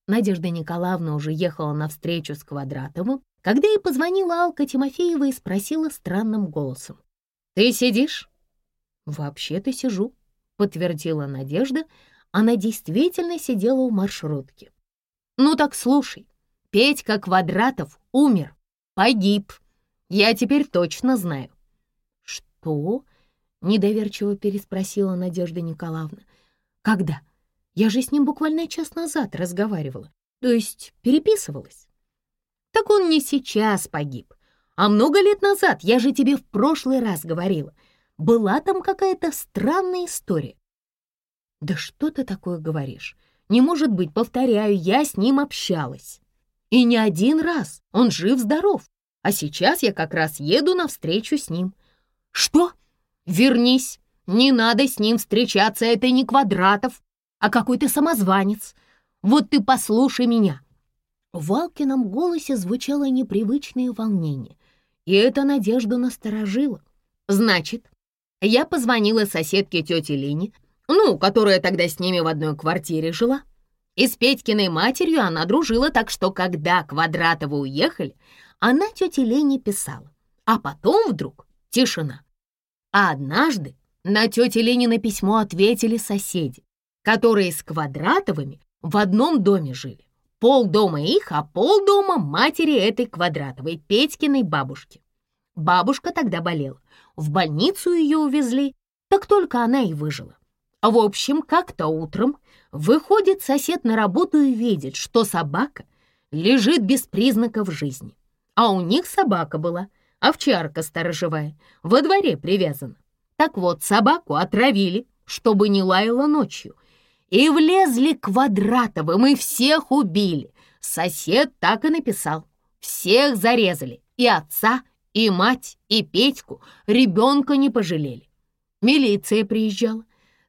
Надежда Николаевна уже ехала навстречу с Квадратовым, когда ей позвонила Алка Тимофеева и спросила странным голосом: «Ты сидишь?» «Вообще-то сижу», — подтвердила Надежда. Она действительно сидела в маршрутке. «Ну так слушай, Петька Квадратов умер, погиб. Я теперь точно знаю». «Что?» — недоверчиво переспросила Надежда Николаевна. «Когда? Я же с ним буквально час назад разговаривала, то есть переписывалась». «Так он не сейчас погиб, а много лет назад, я же тебе в прошлый раз говорила. Была там какая-то странная история». «Да что ты такое говоришь? Не может быть, повторяю, я с ним общалась. И не один раз, он жив-здоров. А сейчас я как раз еду навстречу с ним». «Что? Вернись, не надо с ним встречаться, это не Квадратов, а какой-то самозванец. Вот ты послушай меня». В Алкином голосе звучало непривычное волнение, и эта Надежду насторожила. «Значит, я позвонила соседке тете Лине, которая тогда с ними в одной квартире жила. И с Петькиной матерью она дружила, так что, когда Квадратовы уехали, она тете Лене писала. А потом вдруг тишина. А однажды на тете Ленина письмо ответили соседи, которые с Квадратовыми в одном доме жили. Полдома их, а полдома матери этой Квадратовой, Петькиной бабушки. Бабушка тогда болела. В больницу ее увезли, так только она и выжила. В общем, как-то утром выходит сосед на работу и видит, что собака лежит без признаков жизни. А у них собака была, овчарка сторожевая, во дворе привязана. Так вот, собаку отравили, чтобы не лаяла ночью. И влезли к Квадратовым и всех убили. Сосед так и написал. Всех зарезали, и отца, и мать, и Петьку, ребенка не пожалели. Милиция приезжала.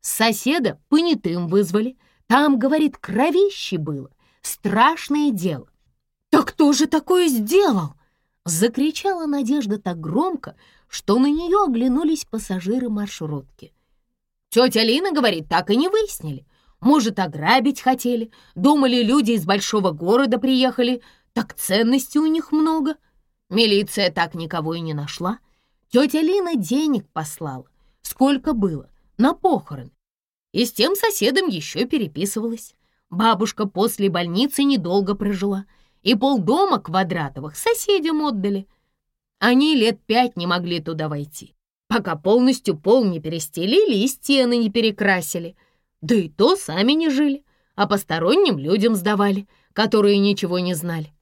Соседа понятым вызвали. Там, говорит, кровище было. Страшное дело. «Да кто же такое сделал?» Закричала Надежда так громко, что на нее оглянулись пассажиры маршрутки. Тетя Лина, говорит, так и не выяснили. Может, ограбить хотели. Думали, люди из большого города приехали. Так ценностей у них много. Милиция так никого и не нашла. Тетя Лина денег послала. Сколько было? На похороны. И с тем соседом еще переписывалась. Бабушка после больницы недолго прожила. И полдома Квадратовых соседям отдали. Они лет 5 не могли туда войти, пока полностью пол не перестелили и стены не перекрасили. Да и то сами не жили, а посторонним людям сдавали, которые ничего не знали.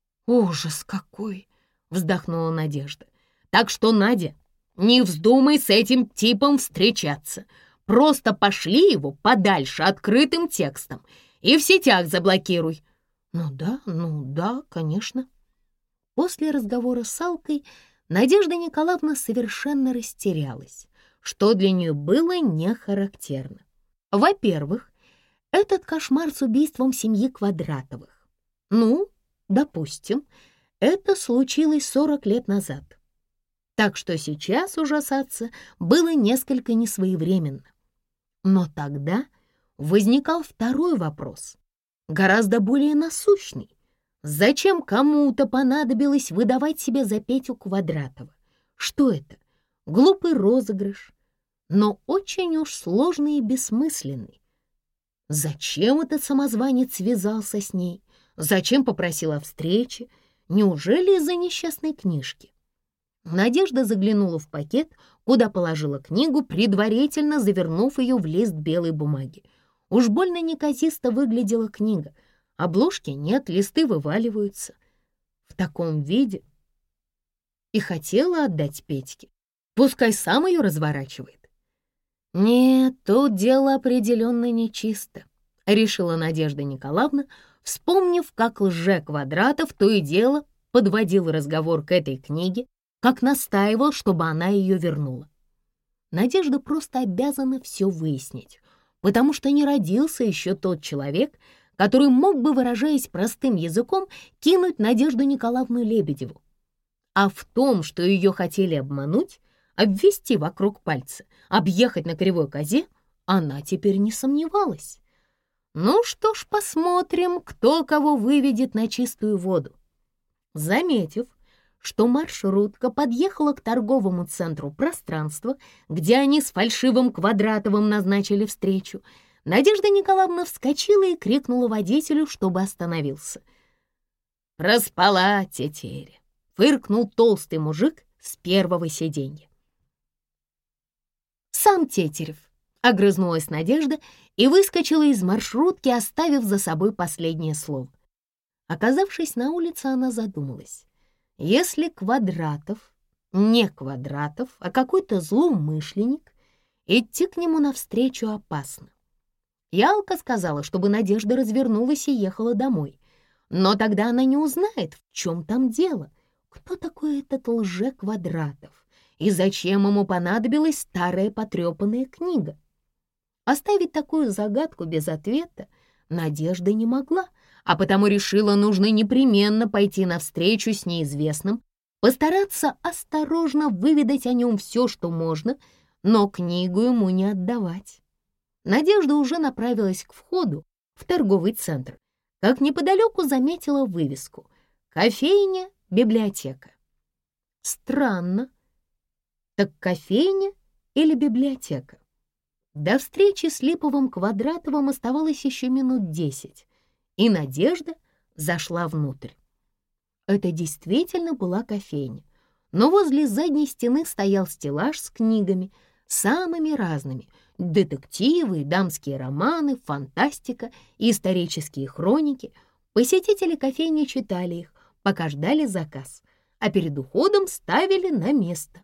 «Ужас какой!» — вздохнула Надежда. «Так что, Надя, не вздумай с этим типом встречаться. Просто пошли его подальше открытым текстом и в сетях заблокируй». Ну да, конечно». После разговора с Алкой Надежда Николаевна совершенно растерялась, что для нее было не характерно. Во-первых, этот кошмар с убийством семьи Квадратовых. Допустим, это случилось 40 лет назад. Так что сейчас ужасаться было несколько несвоевременно. Но тогда возникал второй вопрос, гораздо более насущный. Зачем кому-то понадобилось выдавать себя за Петю Квадратова? Что это? Глупый розыгрыш, но очень уж сложный и бессмысленный. Зачем этот самозванец связался с ней? Зачем попросил о встрече? Неужели из-за несчастной книжки? Надежда заглянула в пакет, куда положила книгу, предварительно завернув ее в лист белой бумаги. Уж больно неказисто выглядела книга. Обложки нет, листы вываливаются. В таком виде и хотела отдать Петьке. Пускай сам ее разворачивает. Нет, тут дело определенно нечисто, решила Надежда Николаевна, вспомнив, как Квадратов то и дело подводил разговор к этой книге, как настаивал, чтобы она ее вернула. Надежда просто обязана все выяснить, потому что не родился еще тот человек, который мог бы, выражаясь простым языком, кинуть Надежду Николаевну Лебедеву. А в том, что ее хотели обмануть, обвести вокруг пальца, объехать на кривой козе, она теперь не сомневалась. Ну что ж, посмотрим, кто кого выведет на чистую воду. Заметив, что маршрутка подъехала к торговому центру пространства, где они с Фальшивым Квадратовым назначили встречу, Надежда Николаевна вскочила и крикнула водителю, чтобы остановился. «Проспала тетеря!» — фыркнул толстый мужик с первого сиденья. «Сам Тетерев!» — огрызнулась Надежда и выскочила из маршрутки, оставив за собой последнее слово. Оказавшись на улице, она задумалась. Если Квадратов не Квадратов, а какой-то злоумышленник, идти к нему навстречу опасно. Ялка сказала, чтобы Надежда развернулась и ехала домой. Но тогда она не узнает, в чем там дело, кто такой этот лже-Квадратов и зачем ему понадобилась старая потрепанная книга. Оставить такую загадку без ответа Надежда не могла, а потому решила, нужно непременно пойти навстречу с неизвестным, постараться осторожно выведать о нем все, что можно, но книгу ему не отдавать. Надежда уже направилась к входу в торговый центр, как неподалеку заметила вывеску «Кофейня, библиотека». Странно. Так кофейня или библиотека? До встречи с Липовым Квадратовым оставалось еще минут 10, и Надежда зашла внутрь. Это действительно была кофейня, но возле задней стены стоял стеллаж с книгами, самыми разными: детективы, дамские романы, фантастика и исторические хроники. Посетители кофейни читали их, пока ждали заказ, а перед уходом ставили на место.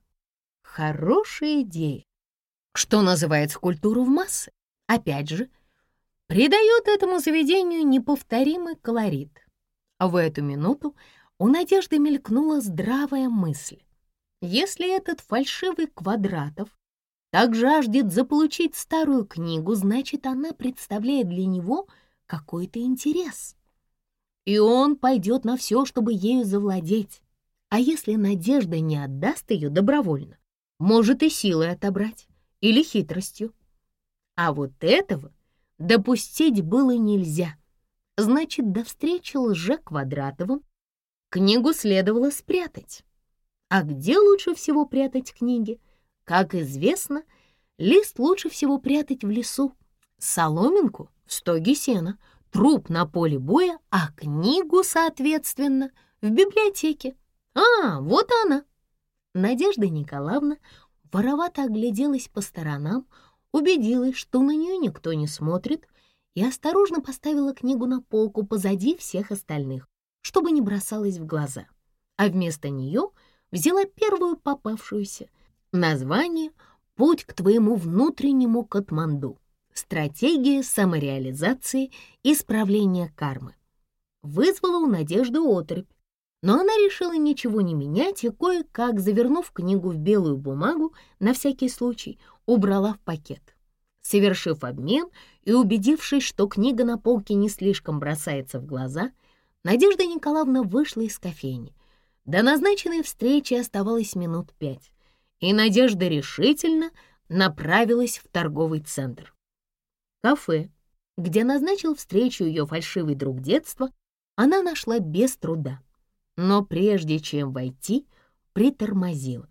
Хорошая идея. Что называется, культуру в массы, опять же, придает этому заведению неповторимый колорит. А в эту минуту у Надежды мелькнула здравая мысль. Если этот Фальшивый Квадратов так жаждет заполучить старую книгу, значит, она представляет для него какой-то интерес. И он пойдет на все, чтобы ею завладеть. А если Надежда не отдаст ее добровольно, может и силой отобрать или хитростью. А вот этого допустить было нельзя. Значит, до встречи лже-Квадратовым книгу следовало спрятать. А где лучше всего прятать книги? Как известно, лист лучше всего прятать в лесу, соломинку в стоге сена, труп на поле боя, а книгу, соответственно, в библиотеке. Вот она. Надежда Николаевна воровато огляделась по сторонам, убедилась, что на нее никто не смотрит, и осторожно поставила книгу на полку позади всех остальных, чтобы не бросалась в глаза. А вместо нее взяла первую попавшуюся. Название «Путь к твоему внутреннему Катманду. Стратегия самореализации и исправления кармы». Вызвала у Надежды оторопь, но она решила ничего не менять и, кое-как завернув книгу в белую бумагу, на всякий случай убрала в пакет. Совершив обмен и убедившись, что книга на полке не слишком бросается в глаза, Надежда Николаевна вышла из кофейни. До назначенной встречи оставалось минут 5, и Надежда решительно направилась в торговый центр. Кафе, где назначил встречу ее фальшивый друг детства, она нашла без труда. Но прежде чем войти, притормозила.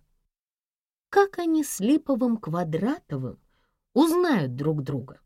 Как они с Липовым Квадратовым узнают друг друга?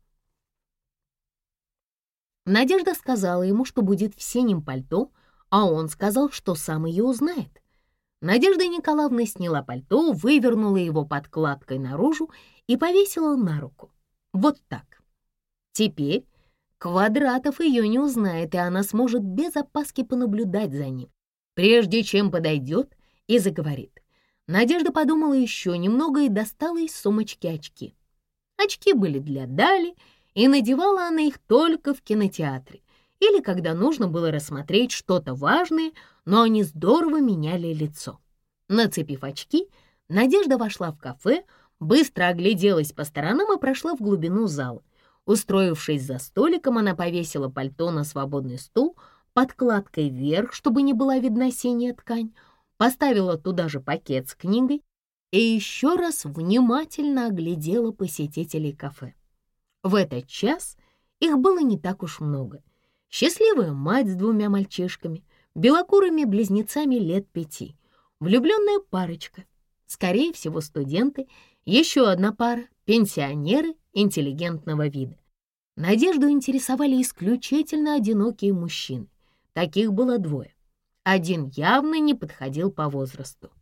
Надежда сказала ему, что будет в синем пальто, а он сказал, что сам ее узнает. Надежда Николаевна сняла пальто, вывернула его подкладкой наружу и повесила на руку. Вот так. Теперь Квадратов ее не узнает, и она сможет без опаски понаблюдать за ним, прежде чем подойдет и заговорит. Надежда подумала еще немного и достала из сумочки очки. Очки были для Дали, и надевала она их только в кинотеатре или когда нужно было рассмотреть что-то важное, но они здорово меняли лицо. Нацепив очки, Надежда вошла в кафе, быстро огляделась по сторонам и прошла в глубину зала. Устроившись за столиком, она повесила пальто на свободный стул, подкладкой вверх, чтобы не была видна синяя ткань, поставила туда же пакет с книгой и еще раз внимательно оглядела посетителей кафе. В этот час Их было не так уж много. Счастливая мать с 2 мальчишками, белокурыми близнецами лет 5, влюбленная парочка, скорее всего, студенты, еще одна пара, пенсионеры интеллигентного вида. Надежду интересовали исключительно одинокие мужчины. Таких было 2. Один явно не подходил по возрасту.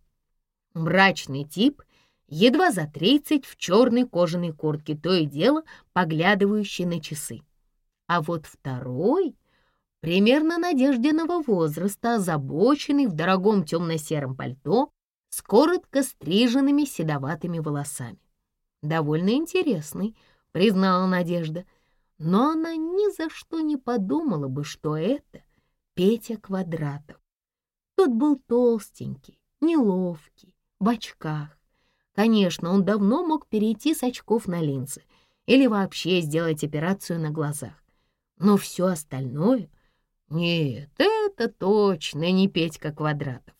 Мрачный тип, едва за 30, в черной кожаной куртке, то и дело поглядывающий на часы. А вот второй, примерно Надеждиного возраста, озабоченный в дорогом темно-сером пальто с коротко стриженными седоватыми волосами. Довольно интересный, признала Надежда, но она ни за что не подумала бы, что это Петя Квадратов. Тот был толстенький, неловкий, в очках. Конечно, он давно мог перейти с очков на линзы или вообще сделать операцию на глазах. Но все остальное... Нет, это точно не Петька Квадратов.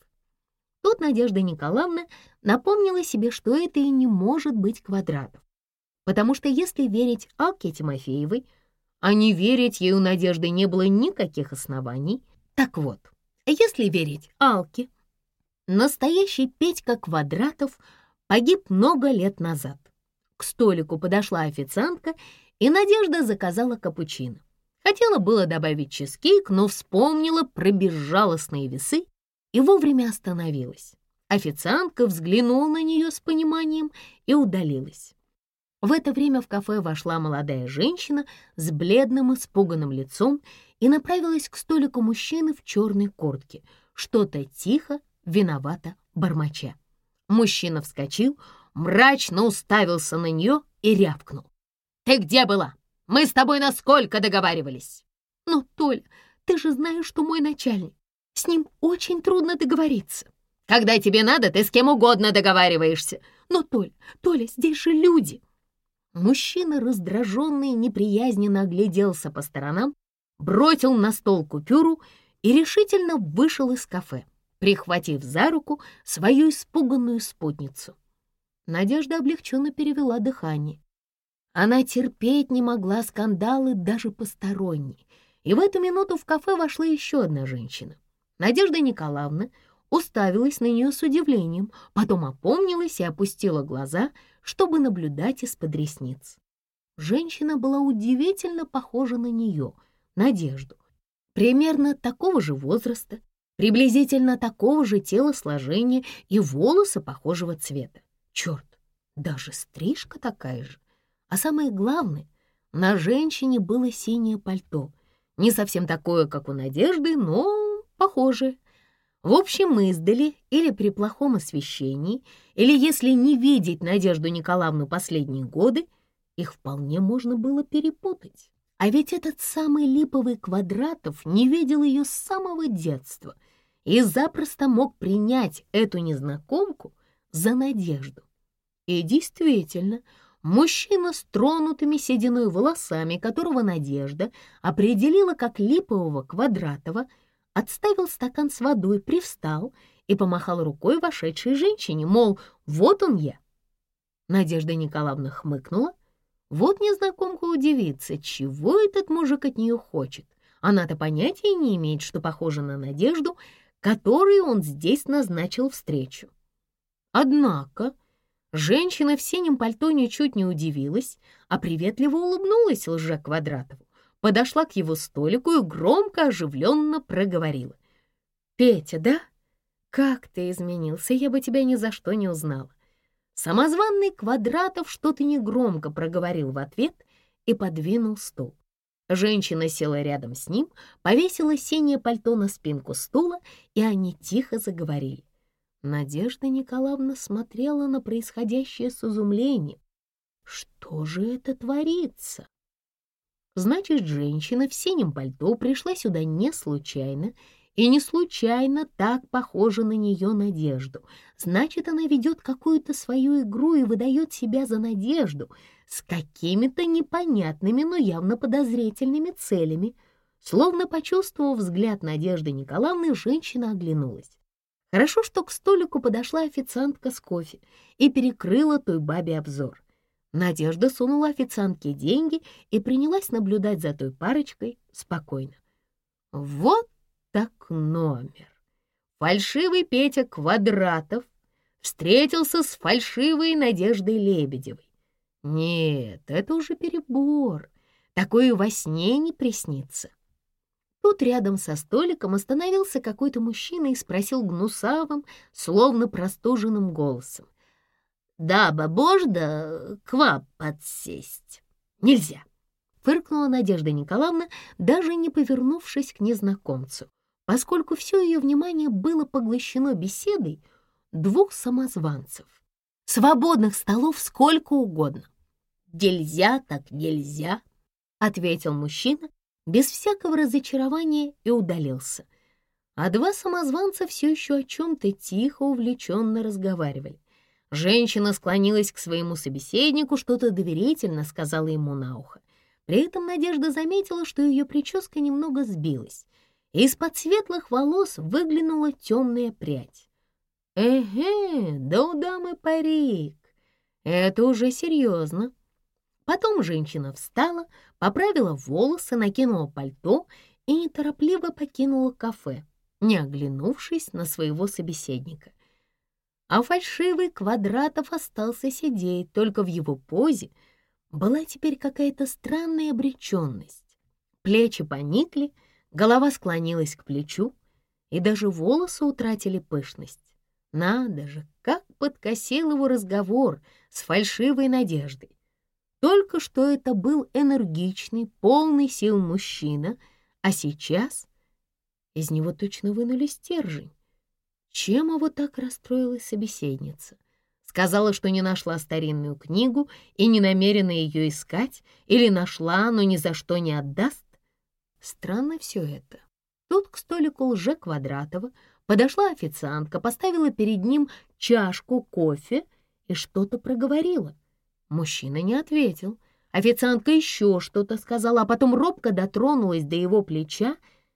Тут Надежда Николаевна напомнила себе, что это и не может быть Квадратов. Потому что если верить Алке Тимофеевой, а не верить ей у Надежды не было никаких оснований, так вот, если верить Алке, настоящий Петька Квадратов погиб много лет назад. К столику подошла официантка, и Надежда заказала капучино. Хотела было добавить чизкейк, но вспомнила про безжалостные весы и вовремя остановилась. Официантка взглянула на нее с пониманием и удалилась. В это время в кафе вошла молодая женщина с бледным, испуганным лицом и направилась к столику мужчины в черной куртке, что-то тихо, виновато бормоча. Мужчина вскочил, мрачно уставился на нее и рявкнул: «Ты где была? Мы с тобой насколько договаривались?» «Но, Толя, ты же знаешь, что мой начальник. С ним очень трудно договориться». «Когда тебе надо, ты с кем угодно договариваешься». «Но, Толя, здесь же люди». Мужчина, раздраженный, неприязненно огляделся по сторонам, бросил на стол купюру и решительно вышел из кафе, прихватив за руку свою испуганную спутницу. Надежда облегченно перевела дыхание. Она терпеть не могла скандалы даже посторонние, и в эту минуту в кафе вошла еще одна женщина. Надежда Николаевна уставилась на нее с удивлением, потом опомнилась и опустила глаза, чтобы наблюдать из-под ресниц. Женщина была удивительно похожа на нее, Надежду, примерно такого же возраста, приблизительно такого же телосложения и волосы похожего цвета. Черт, даже стрижка такая же. А самое главное, на женщине было синее пальто, не совсем такое, как у Надежды, но похожее. В общем, издали или при плохом освещении, или если не видеть Надежду Николаевну последние годы, их вполне можно было перепутать. А ведь этот самый липовый Квадратов не видел ее с самого детства и запросто мог принять эту незнакомку за Надежду. И действительно, мужчина с тронутыми сединой волосами, которого Надежда определила как липового Квадратова, отставил стакан с водой, привстал и помахал рукой вошедшей женщине, мол, вот он я. Надежда Николаевна хмыкнула. Вот незнакомка удивится, чего этот мужик от нее хочет. Она-то понятия не имеет, что похоже на Надежду, которой он здесь назначил встречу. Однако женщина в синем пальто ничуть не удивилась, а приветливо улыбнулась лже-Квадратову, подошла к его столику и громко, оживленно проговорила: «Петя, да? Как ты изменился, я бы тебя ни за что не узнала». Самозванный Квадратов что-то негромко проговорил в ответ и подвинул стул. Женщина села рядом с ним, повесила синее пальто на спинку стула, и они тихо заговорили. Надежда Николаевна смотрела на происходящее с изумлением. Что же это творится? Значит, женщина в синем пальто пришла сюда не случайно, и не случайно так похожа на нее Надежду. Значит, она ведет какую-то свою игру и выдает себя за Надежду с какими-то непонятными, но явно подозрительными целями. Словно почувствовав взгляд Надежды Николаевны, женщина оглянулась. Хорошо, что к столику подошла официантка с кофе и перекрыла той бабе обзор. Надежда сунула официантке деньги и принялась наблюдать за той парочкой спокойно. Вот так номер. Фальшивый Петя Квадратов встретился с фальшивой Надеждой Лебедевой. Нет, это уже перебор. Такое во сне не приснится. Тут рядом со столиком остановился какой-то мужчина и спросил гнусавым, словно простуженным голосом: «Да, бабожда, к вам подсесть?» «Нельзя», — фыркнула Надежда Николаевна, даже не повернувшись к незнакомцу, поскольку все ее внимание было поглощено беседой двух самозванцев. «Свободных столов сколько угодно». «Нельзя так нельзя», — ответил мужчина без всякого разочарования и удалился. А два самозванца все еще о чем-то тихо, увлеченно разговаривали. Женщина склонилась к своему собеседнику, что-то доверительно сказала ему на ухо. При этом Надежда заметила, что ее прическа немного сбилась. Из-под светлых волос выглянула темная прядь. «Эге, да у дамы парик. Это уже серьезно». Потом женщина встала, поправила волосы, накинула пальто и неторопливо покинула кафе, не оглянувшись на своего собеседника. А фальшивый Квадратов остался сидеть, только в его позе была теперь какая-то странная обреченность. Плечи поникли, голова склонилась к плечу, и даже волосы утратили пышность. Надо же, как подкосил его разговор с фальшивой Надеждой. Только что это был энергичный, полный сил мужчина, а сейчас из него точно вынули стержень. Чем его так расстроила собеседница? Сказала, что не нашла старинную книгу и не намерена ее искать, или нашла, но ни за что не отдаст? Странно все это. Тут к столику Лже-Квадратова подошла официантка, поставила перед ним чашку кофе и что-то проговорила. Мужчина не ответил. Официантка еще что-то сказала, а потом робко дотронулась до его плеча.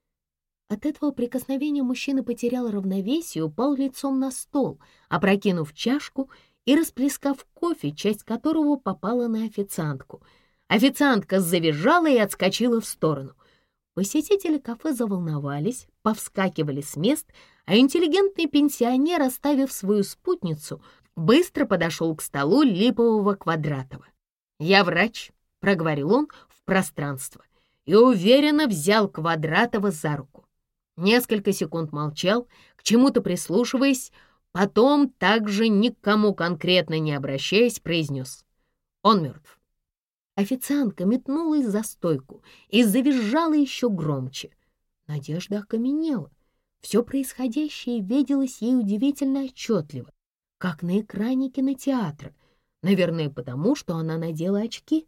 От этого прикосновения мужчина потерял равновесие, упал лицом на стол, опрокинув чашку и расплескав кофе, часть которого попала на официантку. Официантка завизжала и отскочила в сторону. Посетители кафе заволновались, повскакивали с мест, а интеллигентный пенсионер, оставив свою спутницу, быстро подошел к столу липового Квадратова. «Я врач», — проговорил он в пространство, и уверенно взял Квадратова за руку. Несколько секунд молчал, к чему-то прислушиваясь, потом, также никому конкретно не обращаясь, произнес: «Он мертв». Официантка метнулась за стойку и завизжала еще громче. Надежда окаменела. Все происходящее виделось ей удивительно отчетливо, как на экране кинотеатра. Наверное, потому что она надела очки.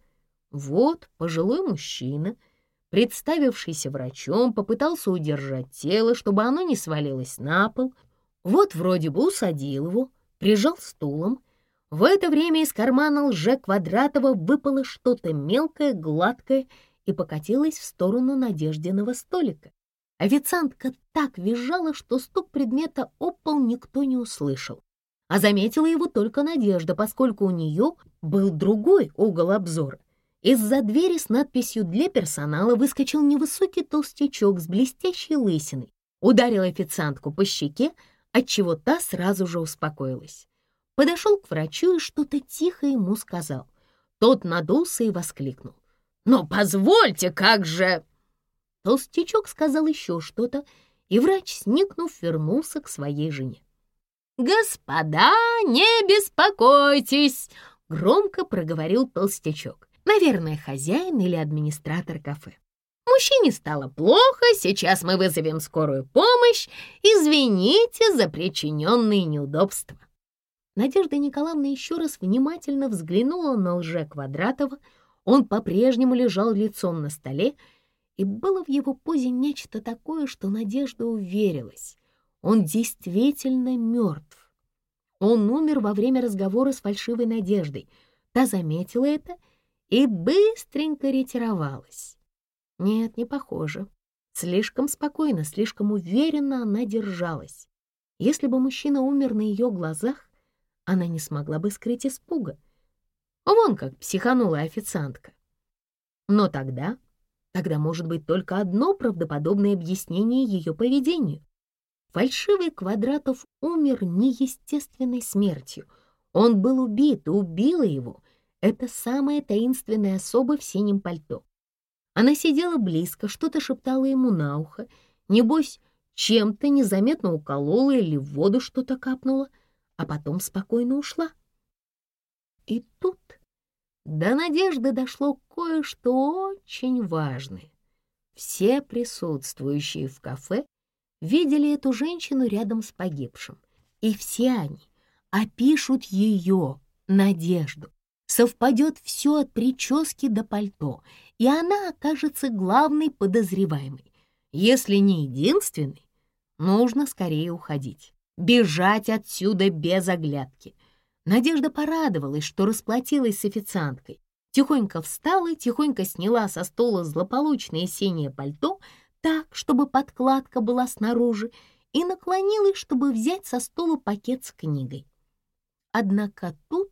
Вот пожилой мужчина, представившийся врачом, попытался удержать тело, чтобы оно не свалилось на пол. Вот вроде бы усадил его, прижал стулом. В это время из кармана Лже-Квадратова выпало что-то мелкое, гладкое и покатилось в сторону Надеждиного столика. Официантка так визжала, что стук предмета об пол никто не услышал. А заметила его только Надежда, поскольку у нее был другой угол обзора. Из-за двери с надписью «Для персонала» выскочил невысокий толстячок с блестящей лысиной, ударил официантку по щеке, отчего та сразу же успокоилась. Подошел к врачу и что-то тихо ему сказал. Тот надулся и воскликнул: «Ну, позвольте, как же...» Толстячок сказал еще что-то, и врач, сникнув, вернулся к своей жене. «Господа, не беспокойтесь!» — громко проговорил толстячок. Наверное, хозяин или администратор кафе. «Мужчине стало плохо, сейчас мы вызовем скорую помощь. Извините за причиненные неудобства». Надежда Николаевна еще раз внимательно взглянула на Лже-Квадратова. Он по-прежнему лежал лицом на столе, и было в его позе нечто такое, что Надежда уверилась. Он действительно мертв. Он умер во время разговора с фальшивой Надеждой. Та заметила это и быстренько ретировалась. Нет, не похоже. Слишком спокойно, слишком уверенно она держалась. Если бы мужчина умер на ее глазах, она не смогла бы скрыть испуга. Вон как психанула официантка. Но тогда может быть только одно правдоподобное объяснение ее поведению. Фальшивый Квадратов умер неестественной смертью. Он был убит, и убила его эта самая таинственная особа в синем пальто. Она сидела близко, что-то шептала ему на ухо, небось, чем-то незаметно уколола или в воду что-то капнула, а потом спокойно ушла. И тут до Надежды дошло кое-что очень важное. Все присутствующие в кафе видели эту женщину рядом с погибшим, и все они опишут ее, Надежду. Совпадет все от прически до пальто, и она окажется главной подозреваемой. Если не единственной, нужно скорее уходить, бежать отсюда без оглядки. Надежда порадовалась, что расплатилась с официанткой. Тихонько встала, тихонько сняла со стола злополучное синее пальто так, чтобы подкладка была снаружи, и наклонилась, чтобы взять со стола пакет с книгой. Однако тут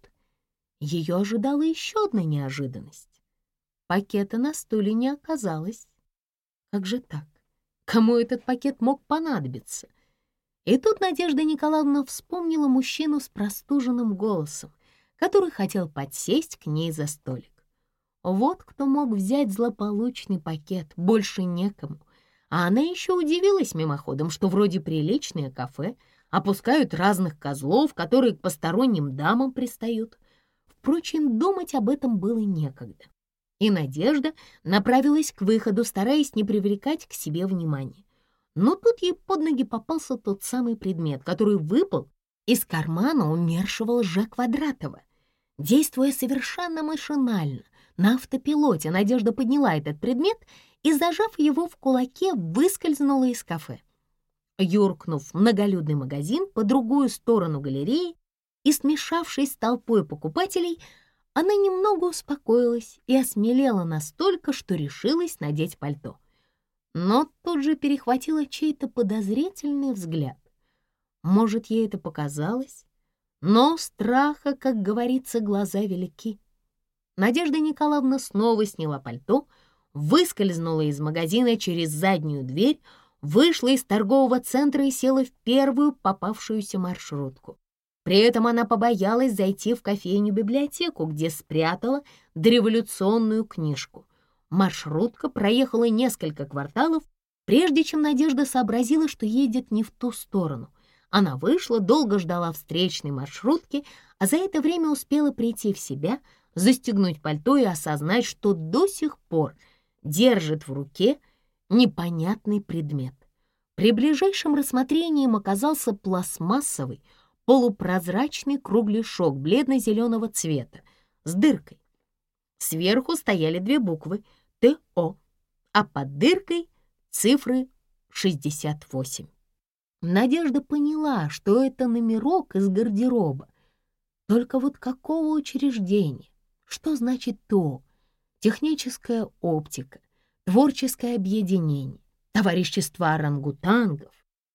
ее ожидала еще одна неожиданность. Пакета на стуле не оказалось. Как же так? Кому этот пакет мог понадобиться? И тут Надежда Николаевна вспомнила мужчину с простуженным голосом, который хотел подсесть к ней за столик. Вот кто мог взять злополучный пакет, больше некому. А она еще удивилась мимоходом, что вроде приличное кафе опускают разных козлов, которые к посторонним дамам пристают. Впрочем, думать об этом было некогда. И Надежда направилась к выходу, стараясь не привлекать к себе внимания. Но тут ей под ноги попался тот самый предмет, который выпал из кармана умершего Лже-Квадратова. Действуя совершенно машинально, на автопилоте, Надежда подняла этот предмет и, зажав его в кулаке, выскользнула из кафе. Юркнув в многолюдный магазин по другую сторону галереи и смешавшись с толпой покупателей, она немного успокоилась и осмелела настолько, что решилась надеть пальто. Но тут же перехватила чей-то подозрительный взгляд. Может, ей это показалось? Но у страха, как говорится, глаза велики. Надежда Николаевна снова сняла пальто, выскользнула из магазина через заднюю дверь, вышла из торгового центра и села в первую попавшуюся маршрутку. При этом она побоялась зайти в кофейню-библиотеку, где спрятала дореволюционную книжку. Маршрутка проехала несколько кварталов, прежде чем Надежда сообразила, что едет не в ту сторону. Она вышла, долго ждала встречной маршрутки, а за это время успела прийти в себя, застегнуть пальто и осознать, что до сих пор держит в руке непонятный предмет. При ближайшем рассмотрении им оказался пластмассовый, полупрозрачный кругляшок бледно-зеленого цвета с дыркой. Сверху стояли две буквы ТО, а под дыркой цифры 68. Надежда поняла, что это номерок из гардероба. Только вот какого учреждения? Что значит ТО? Техническая оптика, творческое объединение, товарищество орангутангов.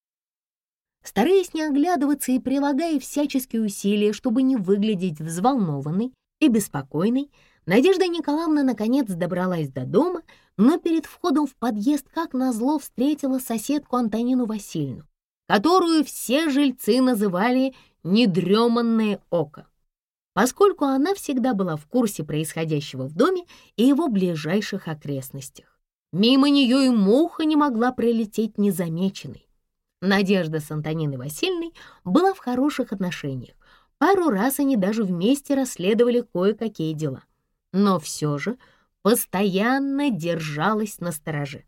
Стараясь не оглядываться и прилагая всяческие усилия, чтобы не выглядеть взволнованной и беспокойной, Надежда Николаевна наконец добралась до дома, но перед входом в подъезд как назло встретила соседку Антонину Васильевну, которую все жильцы называли «недреманное око», поскольку она всегда была в курсе происходящего в доме и его ближайших окрестностях. Мимо нее и муха не могла пролететь незамеченной. Надежда с Антониной Васильевной была в хороших отношениях. Пару раз они даже вместе расследовали кое-какие дела. Но все же постоянно держалась настороже.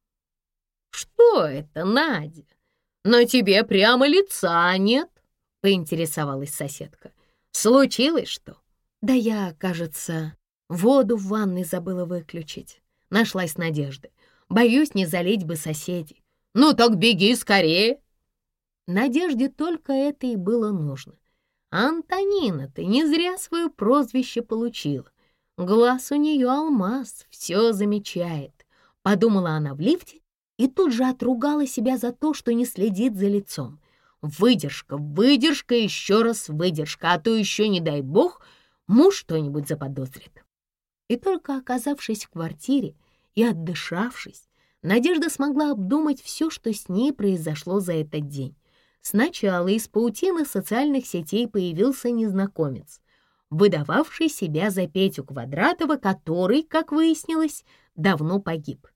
«Что это, Надя? На тебе прямо лица нет?» — поинтересовалась соседка. «Случилось что?» «Да я, кажется, воду в ванной забыла выключить», — нашлась Надежда. «Боюсь, не залить бы соседей». «Ну так беги скорее!» Надежде только это и было нужно. А Антонина-то не зря свое прозвище получила. Глаз у нее алмаз, все замечает. Подумала она в лифте и тут же отругала себя за то, что не следит за лицом. Выдержка, выдержка, еще раз выдержка, а то еще, не дай бог, муж что-нибудь заподозрит. И только оказавшись в квартире и отдышавшись, Надежда смогла обдумать все, что с ней произошло за этот день. Сначала из паутины социальных сетей появился незнакомец, выдававший себя за Петю Квадратова, который, как выяснилось, давно погиб.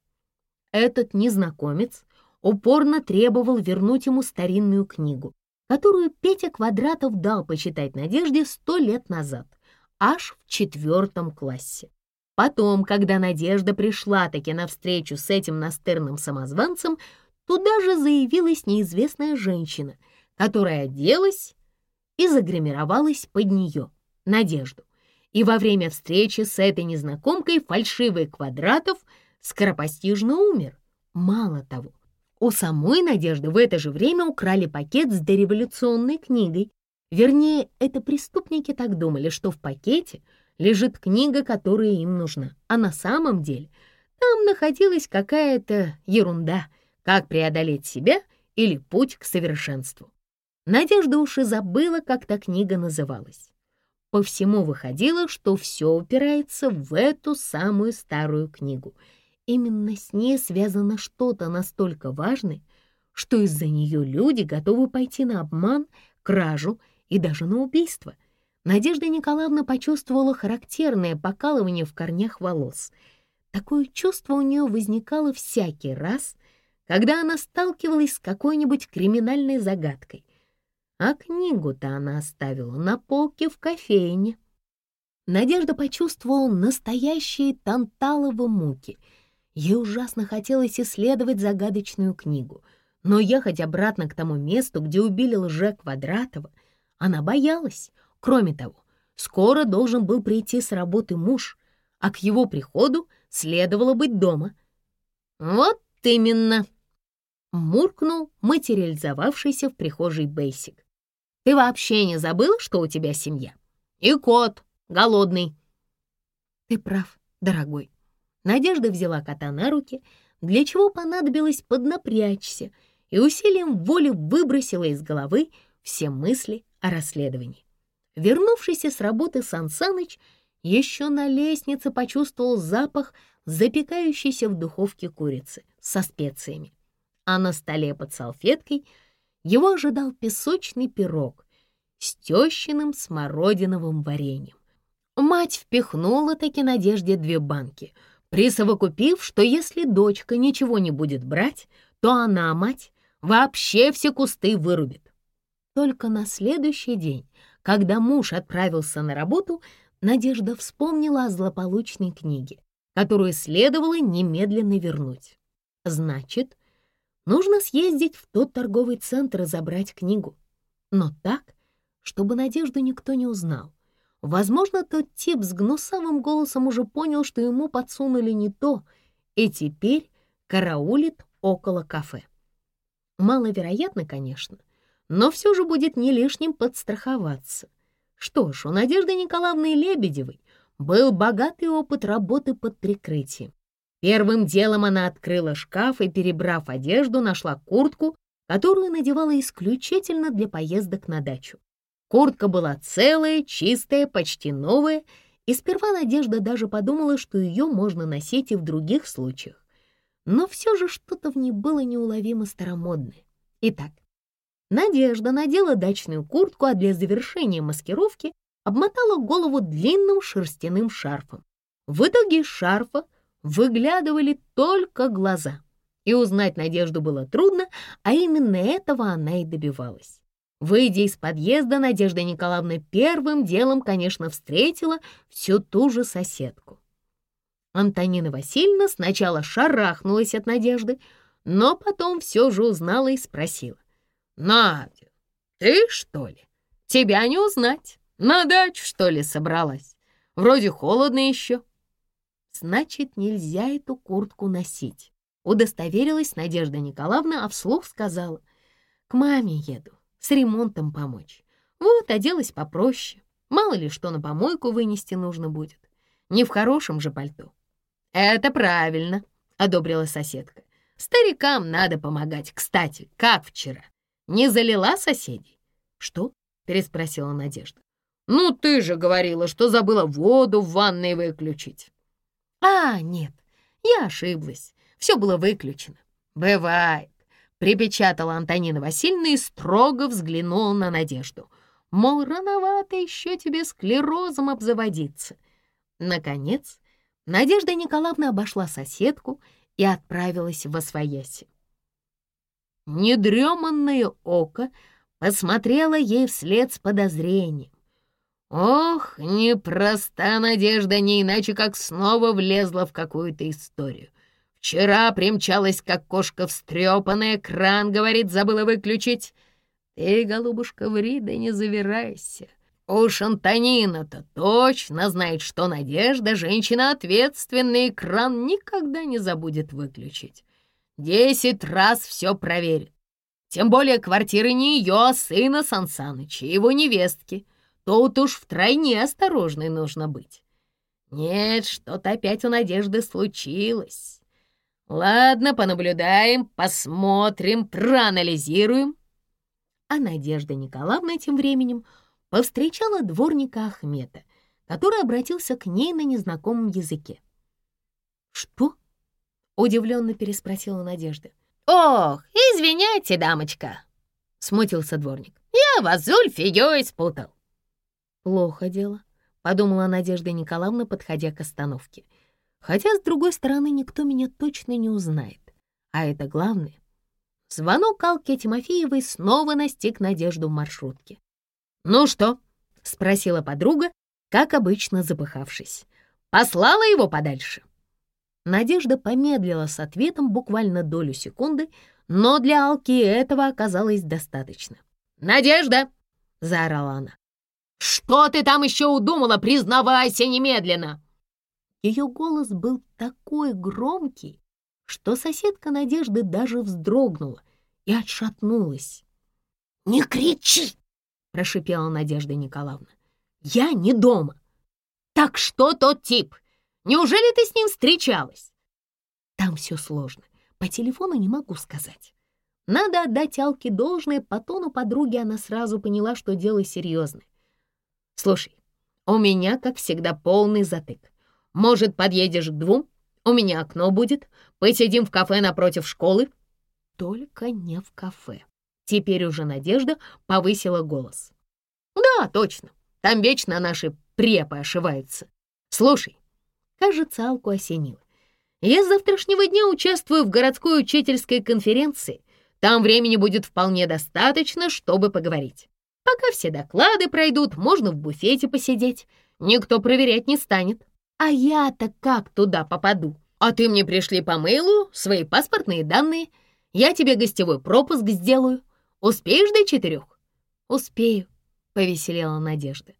Этот незнакомец упорно требовал вернуть ему старинную книгу, которую Петя Квадратов дал почитать Надежде 100 лет назад, аж в 4 классе. Потом, когда Надежда пришла-таки на встречу с этим настырным самозванцем, туда же заявилась неизвестная женщина, которая оделась и загримировалась под нее, Надежду. И во время встречи с этой незнакомкой фальшивый Квадратов скоропостижно умер. Мало того, у самой Надежды в это же время украли пакет с дореволюционной книгой. Вернее, это преступники так думали, что в пакете лежит книга, которая им нужна. А на самом деле там находилась какая-то ерунда, как преодолеть себя или путь к совершенству. Надежда уж и забыла, как та книга называлась. По всему выходило, что все упирается в эту самую старую книгу. Именно с ней связано что-то настолько важное, что из-за нее люди готовы пойти на обман, кражу и даже на убийство. Надежда Николаевна почувствовала характерное покалывание в корнях волос. Такое чувство у нее возникало всякий раз, когда она сталкивалась с какой-нибудь криминальной загадкой. А книгу-то она оставила на полке в кофейне. Надежда почувствовала настоящие танталовы муки. Ей ужасно хотелось исследовать загадочную книгу, но ехать обратно к тому месту, где убили Квадратова, она боялась. Кроме того, скоро должен был прийти с работы муж, а к его приходу следовало быть дома. «Вот именно!» — муркнул материализовавшийся в прихожей Бейсик. «Ты вообще не забыл, что у тебя семья? И кот голодный». «Ты прав, дорогой». Надежда взяла кота на руки, для чего понадобилось поднапрячься, и усилием воли выбросила из головы все мысли о расследовании. Вернувшийся с работы Сан Саныч еще на лестнице почувствовал запах запекающейся в духовке курицы со специями, а на столе под салфеткой его ожидал песочный пирог с тещиным смородиновым вареньем. Мать впихнула-таки Надежде 2 банки, присовокупив, что если дочка ничего не будет брать, то она, мать, вообще все кусты вырубит. Только на следующий день, когда муж отправился на работу, Надежда вспомнила о злополучной книге, которую следовало немедленно вернуть. Значит, нужно съездить в тот торговый центр и забрать книгу. Но так, чтобы Надежду никто не узнал. Возможно, тот тип с гнусавым голосом уже понял, что ему подсунули не то, и теперь караулит около кафе. Маловероятно, конечно, но все же будет не лишним подстраховаться. Что ж, у Надежды Николаевны Лебедевой был богатый опыт работы под прикрытием. Первым делом она открыла шкаф и, перебрав одежду, нашла куртку, которую надевала исключительно для поездок на дачу. Куртка была целая, чистая, почти новая, и сперва Надежда даже подумала, что ее можно носить и в других случаях. Но все же что-то в ней было неуловимо старомодное. Итак, Надежда надела дачную куртку, а для завершения маскировки обмотала голову длинным шерстяным шарфом. В итоге из шарфа выглядывали только глаза, и узнать Надежду было трудно, а именно этого она и добивалась. Выйдя из подъезда, Надежда Николаевна первым делом, конечно, встретила всю ту же соседку. Антонина Васильевна сначала шарахнулась от Надежды, но потом все же узнала и спросила: «Надя, ты, что ли? Тебя не узнать. На дачу, что ли, собралась? Вроде холодно еще». «Значит, нельзя эту куртку носить», — удостоверилась Надежда Николаевна, а вслух сказала: «К маме еду, с ремонтом помочь. Вот, оделась попроще. Мало ли что на помойку вынести нужно будет. Не в хорошем же пальто». «Это правильно», — одобрила соседка. «Старикам надо помогать. Кстати, как вчера? Не залила соседей?» «Что?» — переспросила Надежда. Ну, ты же говорила, что забыла воду в ванной выключить. Нет, я ошиблась. Все было выключено. Бывает, припечатала Антонина Васильевна и строго взглянула на Надежду. Мол, рановато еще тебе склерозом обзаводиться. Наконец, Надежда Николаевна обошла соседку и отправилась восвояси. Недреманное око посмотрело ей вслед с подозрением. Ох, непроста Надежда, не иначе как снова влезла в какую-то историю. Вчера примчалась, как кошка встрепанная, кран, говорит, забыла выключить. Ты, голубушка, ври, да не завирайся. Уж Антонина-то точно знает, что Надежда, женщина ответственная, и кран никогда не забудет выключить. 10 раз все проверит. Тем более квартира не ее, а сына Сансаныча, его невестки. Тут уж втройне осторожной нужно быть. Нет, что-то опять у Надежды случилось. Ладно, понаблюдаем, посмотрим, проанализируем. А Надежда Николаевна тем временем повстречала дворника Ахмета, который обратился к ней на незнакомом языке. «Что?» — удивленно переспросила Надежда. «Ох, извиняйте, дамочка!» — смутился дворник. «Я вас Зульфией спутал». «Плохо дело», — подумала Надежда Николаевна, подходя к остановке. «Хотя, с другой стороны, никто меня точно не узнает. А это главное». Звонок Алки Тимофеевой снова настиг Надежду в маршрутке. «Ну что?» — спросила подруга, как обычно запыхавшись. «Послала его подальше?» Надежда помедлила с ответом буквально долю секунды, но для Алки этого оказалось достаточно. «Надежда!» — заорала она. «Что ты там еще удумала? Признавайся немедленно!» Ее голос был такой громкий, что соседка Надежды даже вздрогнула и отшатнулась. «Не кричи!» — прошипела Надежда Николаевна. «Я не дома!» «Так что тот тип? Неужели ты с ним встречалась?» «Там все сложно. По телефону не могу сказать». Надо отдать Алке должное, по тону подруги она сразу поняла, что дело серьезное. «Слушай, у меня, как всегда, полный затык. Может, подъедешь к 2? У меня окно будет. Посидим в кафе напротив школы». Только не в кафе. Теперь уже Надежда повысила голос. «Да, точно. Там вечно наши препы ошиваются. Слушай, кажется, Алку осенило. Я с завтрашнего дня участвую в городской учительской конференции. Там времени будет вполне достаточно, чтобы поговорить. Пока все доклады пройдут, можно в буфете посидеть. Никто проверять не станет. А я-то как туда попаду? А ты мне пришли по мейлу свои паспортные данные. Я тебе гостевой пропуск сделаю. Успеешь до 4? Успею, повеселела Надежда.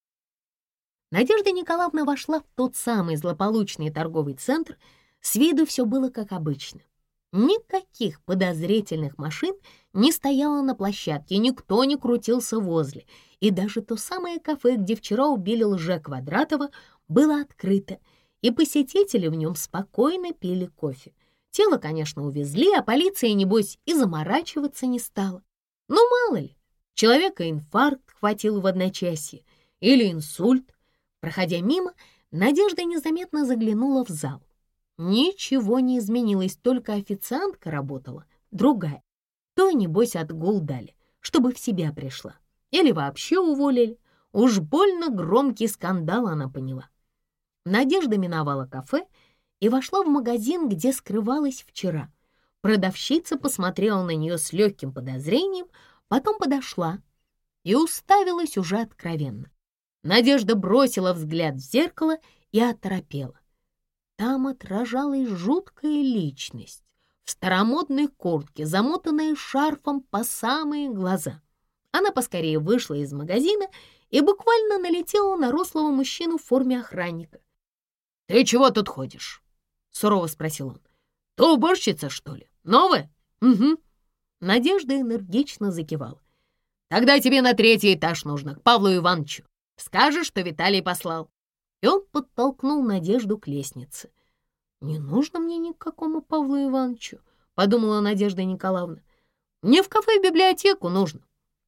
Надежда Николаевна вошла в тот самый злополучный торговый центр. С виду все было как обычно. Никаких подозрительных машин не стояло на площадке, никто не крутился возле, и даже то самое кафе, где вчера убили Лже-Квадратова, было открыто, и посетители в нем спокойно пили кофе. Тело, конечно, увезли, а полиция, небось, и заморачиваться не стала. Ну, мало ли, человека инфаркт хватил в одночасье или инсульт. Проходя мимо, Надежда незаметно заглянула в зал. Ничего не изменилось, только официантка работала, другая. То, небось, отгул дали, чтобы в себя пришла. Или вообще уволили. Уж больно громкий скандал она поняла. Надежда миновала кафе и вошла в магазин, где скрывалась вчера. Продавщица посмотрела на нее с легким подозрением, потом подошла и уставилась уже откровенно. Надежда бросила взгляд в зеркало и оторопела. Там отражалась жуткая личность в старомодной куртке, замотанная шарфом по самые глаза. Она поскорее вышла из магазина и буквально налетела на рослого мужчину в форме охранника. «Ты чего тут ходишь?» — сурово спросил он. «Ты уборщица, что ли? Новая?» «Угу». Надежда энергично закивала. «Тогда тебе на 3-й этаж нужно, к Павлу Ивановичу. Скажешь, что Виталий послал». И он подтолкнул Надежду к лестнице. «Не нужно мне ни к какому Павлу Ивановичу», — подумала Надежда Николаевна. «Мне в кафе и библиотеку нужно».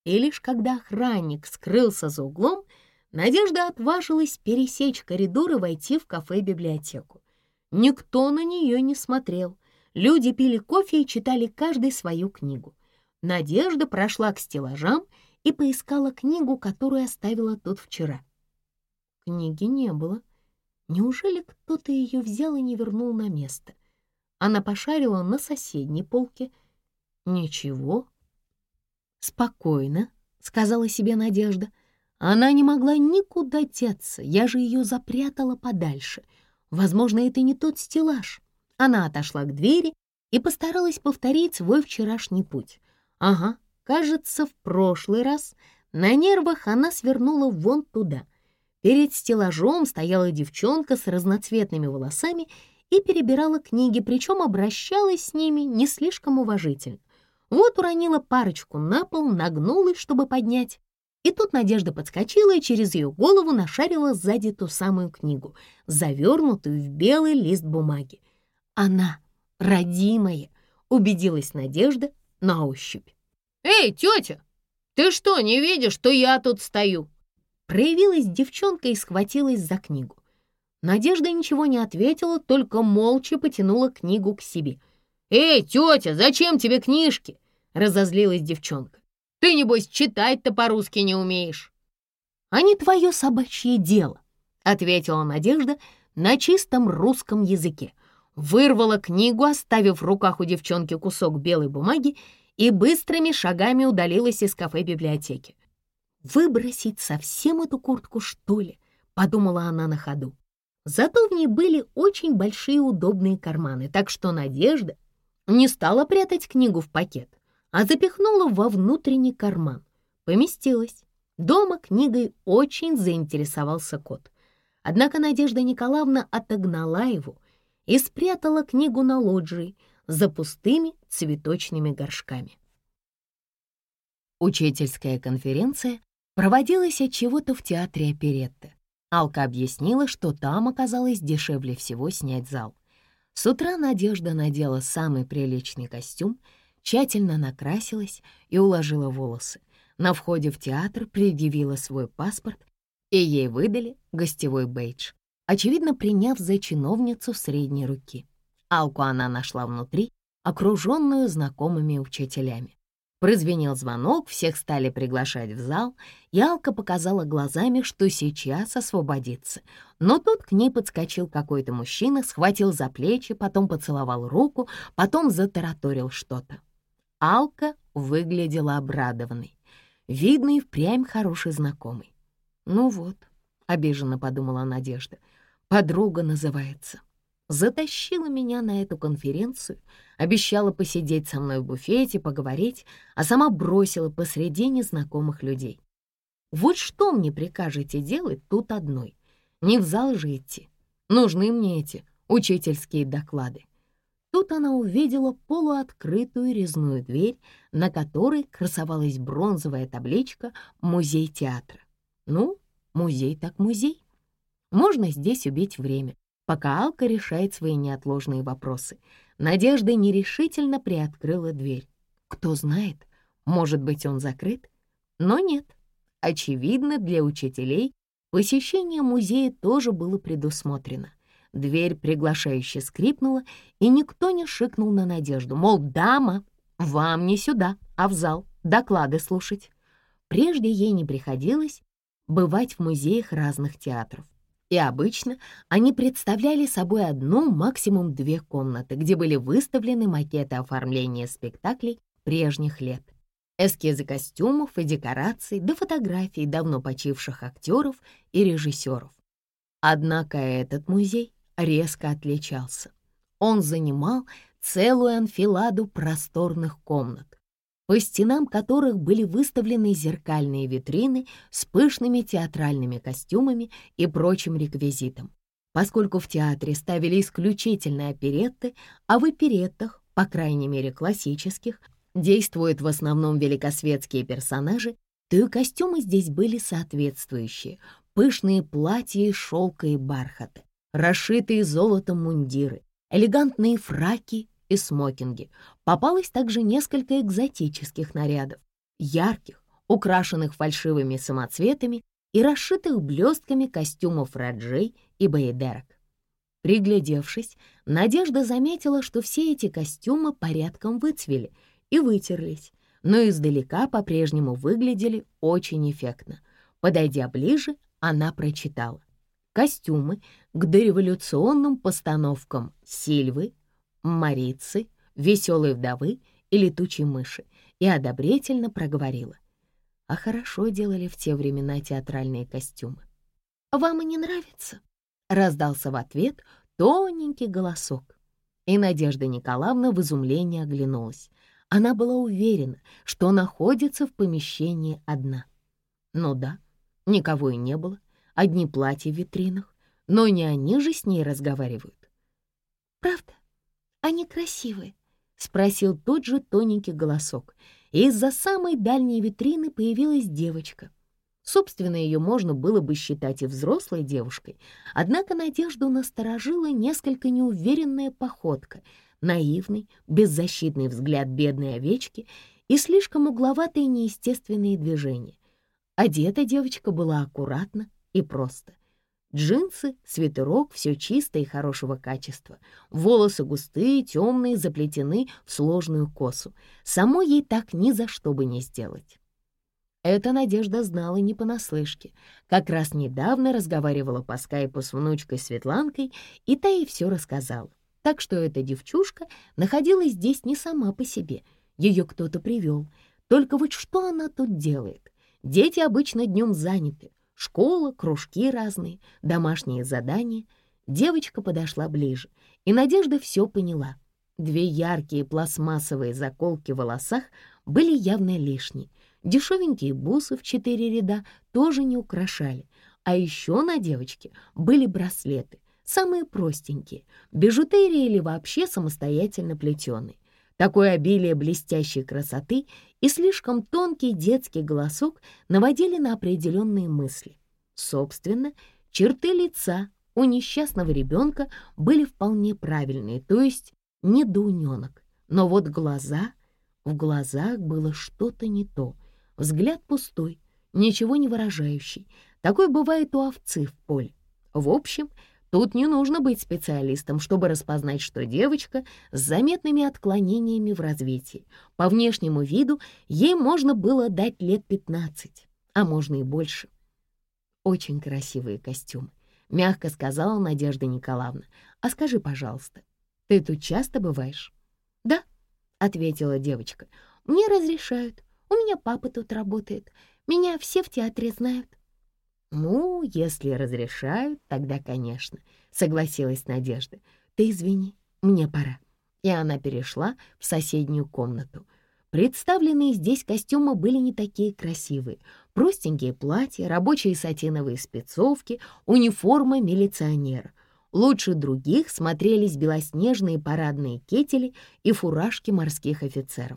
И лишь когда охранник скрылся за углом, Надежда отважилась пересечь коридор и войти в кафе-библиотеку. Никто на нее не смотрел. Люди пили кофе и читали каждый свою книгу. Надежда прошла к стеллажам и поискала книгу, которую оставила тут вчера. Книги не было. Неужели кто-то ее взял и не вернул на место? Она пошарила на соседней полке. Ничего. «Спокойно», — сказала себе Надежда. «Она не могла никуда деться, я же ее запрятала подальше. Возможно, это не тот стеллаж». Она отошла к двери и постаралась повторить свой вчерашний путь. Ага, кажется, в прошлый раз на нервах она свернула вон туда. Перед стеллажом стояла девчонка с разноцветными волосами и перебирала книги, причем обращалась с ними не слишком уважительно. Вот уронила парочку на пол, нагнулась, чтобы поднять. И тут Надежда подскочила и через ее голову нашарила сзади ту самую книгу, завернутую в белый лист бумаги. Она, родимая, убедилась Надежда на ощупь. «Эй, тетя, ты что, не видишь, что я тут стою?» Проявилась девчонка и схватилась за книгу. Надежда ничего не ответила, только молча потянула книгу к себе. «Эй, тетя, зачем тебе книжки?» — разозлилась девчонка. «Ты, небось, читать-то по-русски не умеешь». «А не твое собачье дело», — ответила Надежда на чистом русском языке. Вырвала книгу, оставив в руках у девчонки кусок белой бумаги, и быстрыми шагами удалилась из кафе-библиотеки. «Выбросить совсем эту куртку, что ли?» — подумала она на ходу. Зато в ней были очень большие удобные карманы, так что Надежда не стала прятать книгу в пакет, а запихнула во внутренний карман. Поместилась. Дома книгой очень заинтересовался кот. Однако Надежда Николаевна отогнала его и спрятала книгу на лоджии за пустыми цветочными горшками. Учительская конференция проводилась отчего-то в театре оперетты. Алка объяснила, что там оказалось дешевле всего снять зал. С утра Надежда надела самый приличный костюм, тщательно накрасилась и уложила волосы. На входе в театр предъявила свой паспорт, и ей выдали гостевой бейдж, очевидно, приняв за чиновницу средней руки. Алку она нашла внутри, окруженную знакомыми учителями. Прозвенел звонок, всех стали приглашать в зал, и Алка показала глазами, что сейчас освободится. Но тут к ней подскочил какой-то мужчина, схватил за плечи, потом поцеловал руку, потом затараторил что-то. Алка выглядела обрадованной. Видно, и впрямь хороший знакомый. «Ну вот», — обиженно подумала Надежда, — «подруга называется. Затащила меня на эту конференцию, обещала посидеть со мной в буфете, поговорить, а сама бросила посреди незнакомых людей. Вот что мне прикажете делать тут одной? Не в зал же идти. Нужны мне эти учительские доклады». Тут она увидела полуоткрытую резную дверь, на которой красовалась бронзовая табличка «Музей театра». Ну, музей так музей. Можно здесь убить время, пока Алка решает свои неотложные вопросы. Надежда нерешительно приоткрыла дверь. Кто знает, может быть, он закрыт? Но нет. Очевидно, для учителей посещение музея тоже было предусмотрено. Дверь приглашающе скрипнула, и никто не шикнул на Надежду, мол, дама, вам не сюда, а в зал, доклады слушать. Прежде ей не приходилось бывать в музеях разных театров. И обычно они представляли собой одну, максимум две комнаты, где были выставлены макеты оформления спектаклей прежних лет, эскизы костюмов и декораций, да фотографии давно почивших актеров и режиссеров. Однако этот музей резко отличался. Он занимал целую анфиладу просторных комнат, по стенам которых были выставлены зеркальные витрины с пышными театральными костюмами и прочим реквизитом. Поскольку в театре ставили исключительно оперетты, а в опереттах, по крайней мере классических, действуют в основном великосветские персонажи, то и костюмы здесь были соответствующие: пышные платья из шелка и бархата, расшитые золотом мундиры, элегантные фраки и смокинги. Попалось также несколько экзотических нарядов, ярких, украшенных фальшивыми самоцветами и расшитых блестками костюмов Раджей и Баедерок. Приглядевшись, Надежда заметила, что все эти костюмы порядком выцвели и вытерлись, но издалека по-прежнему выглядели очень эффектно. Подойдя ближе, она прочитала: костюмы к дореволюционным постановкам Сильвы, Марицы, Веселой вдовы и Летучей мыши, и одобрительно проговорила: а хорошо делали в те времена театральные костюмы. «Вам и не нравится?» — раздался в ответ тоненький голосок. И Надежда Николаевна в изумлении оглянулась. Она была уверена, что находится в помещении одна. Ну да, никого и не было, одни платья в витринах, но не они же с ней разговаривают. «Правда? Они красивые?» — спросил тот же тоненький голосок, и из-за самой дальней витрины появилась девочка. Собственно, ее можно было бы считать и взрослой девушкой, однако Надежду насторожила несколько неуверенная походка, наивный, беззащитный взгляд бедной овечки и слишком угловатые неестественные движения. Одета девочка была аккуратно и просто. Джинсы, свитерок — все чисто и хорошего качества. Волосы густые, темные, заплетены в сложную косу. Самой ей так ни за что бы не сделать. Это Надежда знала не понаслышке. Как раз недавно разговаривала по скайпу с внучкой Светланкой, и та ей все рассказала. Так что эта девчушка находилась здесь не сама по себе. Ее кто-то привел. Только вот что она тут делает? Дети обычно днем заняты. Школа, кружки разные, домашние задания. Девочка подошла ближе, и Надежда все поняла. Две яркие пластмассовые заколки в волосах были явно лишние. Дешевенькие бусы в 4 ряда тоже не украшали. А еще на девочке были браслеты, самые простенькие, бижутерии или вообще самостоятельно плетеные. Такое обилие блестящей красоты и слишком тонкий детский голосок наводили на определенные мысли. Собственно, черты лица у несчастного ребенка были вполне правильные, то есть недоумёнок. Но вот глаза, в глазах было что-то не то. Взгляд пустой, ничего не выражающий. Такой бывает у овцы в поле. В общем, тут не нужно быть специалистом, чтобы распознать, что девочка с заметными отклонениями в развитии. По внешнему виду ей можно было дать лет 15, а можно и больше. «Очень красивые костюмы», — мягко сказала Надежда Николаевна. «А скажи, пожалуйста, ты тут часто бываешь?» «Да», — ответила девочка. «Мне разрешают. У меня папа тут работает. Меня все в театре знают». «Ну, если разрешают, тогда, конечно», — согласилась Надежда. «Ты извини, мне пора». И она перешла в соседнюю комнату. Представленные здесь костюмы были не такие красивые. Простенькие платья, рабочие сатиновые спецовки, униформа милиционера. Лучше других смотрелись белоснежные парадные кители и фуражки морских офицеров.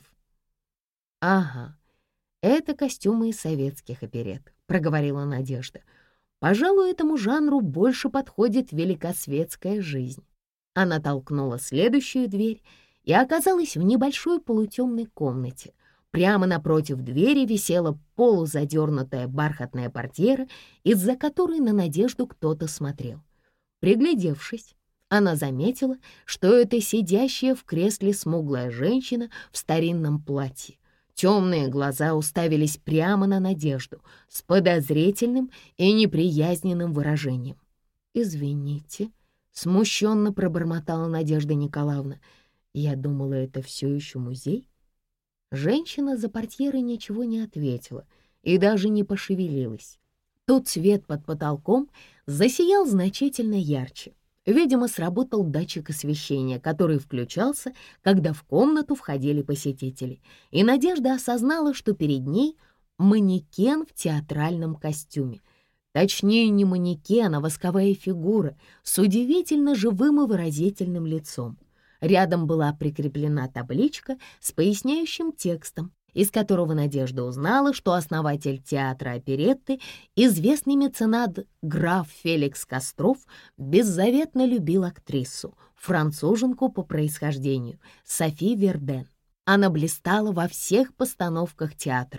«Ага, это костюмы из советских оперет», — проговорила Надежда. «Пожалуй, этому жанру больше подходит великосветская жизнь». Она толкнула следующую дверь и оказалась в небольшой полутемной комнате. Прямо напротив двери висела полузадернутая бархатная портьера, из-за которой на Надежду кто-то смотрел. Приглядевшись, она заметила, что это сидящая в кресле смуглая женщина в старинном платье. Темные глаза уставились прямо на Надежду с подозрительным и неприязненным выражением. «Извините», — смущенно пробормотала Надежда Николаевна. «Я думала, это все еще музей». Женщина за портьерой ничего не ответила и даже не пошевелилась. Тут свет под потолком засиял значительно ярче. Видимо, сработал датчик освещения, который включался, когда в комнату входили посетители, и Надежда осознала, что перед ней манекен в театральном костюме. Точнее, не манекен, а восковая фигура с удивительно живым и выразительным лицом. Рядом была прикреплена табличка с поясняющим текстом, из которого Надежда узнала, что основатель театра оперетты, известный меценат граф Феликс Костров, беззаветно любил актрису, француженку по происхождению, Софи Верден. Она блистала во всех постановках театра,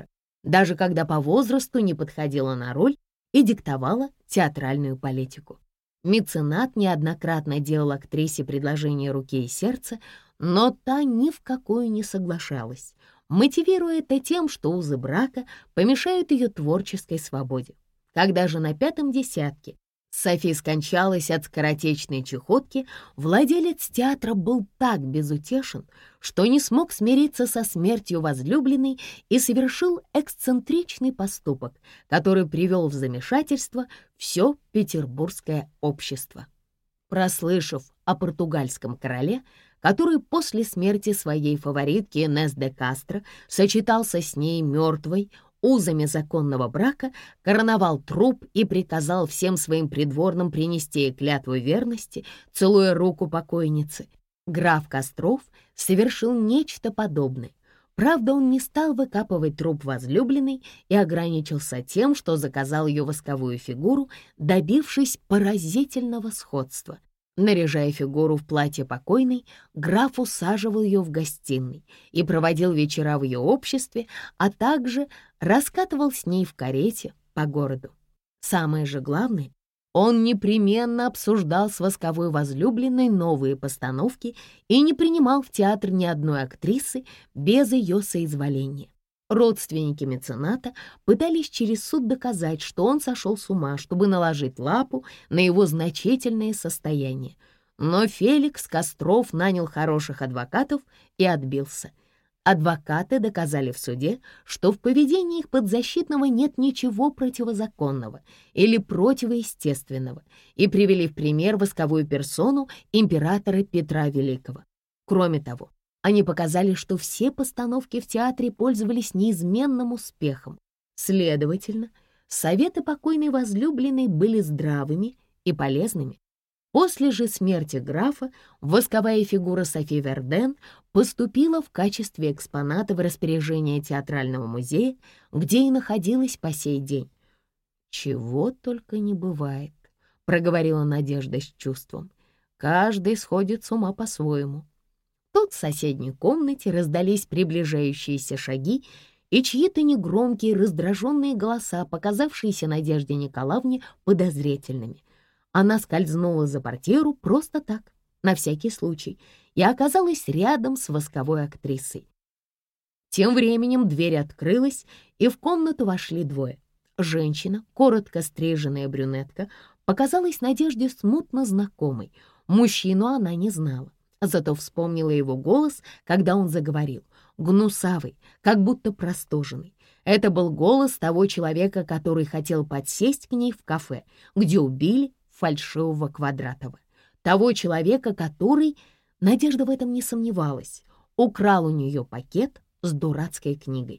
даже когда по возрасту не подходила на роль и диктовала театральную политику. Меценат неоднократно делал актрисе предложение руки и сердца, но та ни в какую не соглашалась, мотивируя это тем, что узы брака помешают ее творческой свободе. Когда же на 5-м десятке Софи скончалась от скоротечной чехотки, владелец театра был так безутешен, что не смог смириться со смертью возлюбленной и совершил эксцентричный поступок, который привел в замешательство все петербургское общество. Прослышав о португальском короле, который после смерти своей фаворитки Инесс де Кастро сочетался с ней мертвой, узами законного брака, короновал труп и приказал всем своим придворным принести ей клятву верности, целуя руку покойницы, граф Костров совершил нечто подобное. Правда, он не стал выкапывать труп возлюбленной и ограничился тем, что заказал ее восковую фигуру, добившись поразительного сходства. Наряжая фигуру в платье покойной, граф усаживал ее в гостиной и проводил вечера в ее обществе, а также раскатывал с ней в карете по городу. Самое же главное, он непременно обсуждал с восковой возлюбленной новые постановки и не принимал в театр ни одной актрисы без ее соизволения. Родственники мецената пытались через суд доказать, что он сошел с ума, чтобы наложить лапу на его значительное состояние. Но Феликс Костров нанял хороших адвокатов и отбился. Адвокаты доказали в суде, что в поведении их подзащитного нет ничего противозаконного или противоестественного, и привели в пример восковую персону императора Петра Великого. Кроме того, они показали, что все постановки в театре пользовались неизменным успехом. Следовательно, советы покойной возлюбленной были здравыми и полезными. После же смерти графа восковая фигура Софи Верден поступила в качестве экспоната в распоряжение театрального музея, где и находилась по сей день. «Чего только не бывает», — проговорила Надежда с чувством. «Каждый сходит с ума по-своему». Тут в соседней комнате раздались приближающиеся шаги и чьи-то негромкие раздраженные голоса, показавшиеся Надежде Николаевне подозрительными. Она скользнула за портьеру просто так, на всякий случай, и оказалась рядом с восковой актрисой. Тем временем дверь открылась, и в комнату вошли двое. Женщина, коротко стриженная брюнетка, показалась Надежде смутно знакомой. Мужчину она не знала. Зато вспомнила его голос, когда он заговорил, гнусавый, как будто простуженный. Это был голос того человека, который хотел подсесть к ней в кафе, где убили фальшивого Квадратова. Того человека, который, Надежда в этом не сомневалась, украл у нее пакет с дурацкой книгой.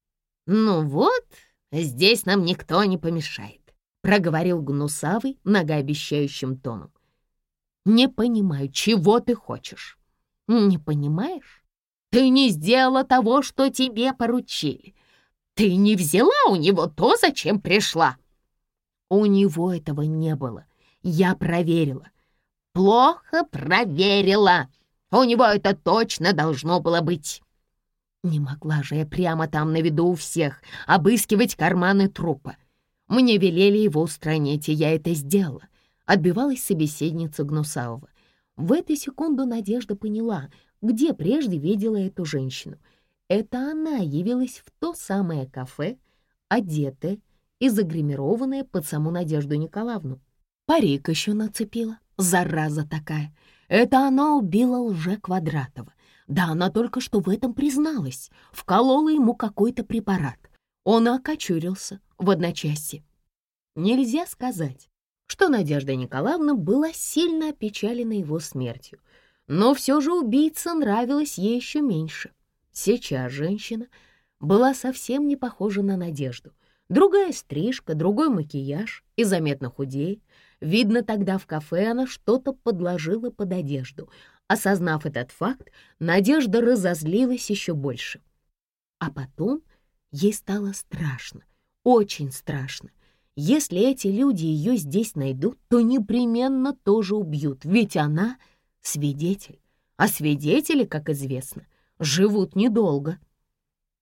«Ну вот, здесь нам никто не помешает», — проговорил гнусавый многообещающим тоном. «Не понимаю, чего ты хочешь?» «Не понимаешь? Ты не сделала того, что тебе поручили. Ты не взяла у него то, зачем пришла». «У него этого не было. Я проверила». «Плохо проверила. У него это точно должно было быть». «Не могла же я прямо там на виду у всех обыскивать карманы трупа. Мне велели его устранить, и я это сделала», — отбивалась собеседница Гнусавого. В эту секунду Надежда поняла, где прежде видела эту женщину. Это она явилась в то самое кафе, одетая и загримированная под саму Надежду Николаевну. Парик еще нацепила, зараза такая. Это она убила Лже-Квадратова. Да она только что в этом призналась, вколола ему какой-то препарат. Он окочурился в одночасье. Нельзя сказать, что Надежда Николаевна была сильно опечалена его смертью, но все же убийца нравилась ей еще меньше. Сейчас женщина была совсем не похожа на Надежду. Другая стрижка, другой макияж и заметно худее. Видно, тогда в кафе она что-то подложила под одежду. Осознав этот факт, Надежда разозлилась еще больше. А потом ей стало страшно, очень страшно. Если эти люди ее здесь найдут, то непременно тоже убьют, ведь она свидетель. А свидетели, как известно, живут недолго.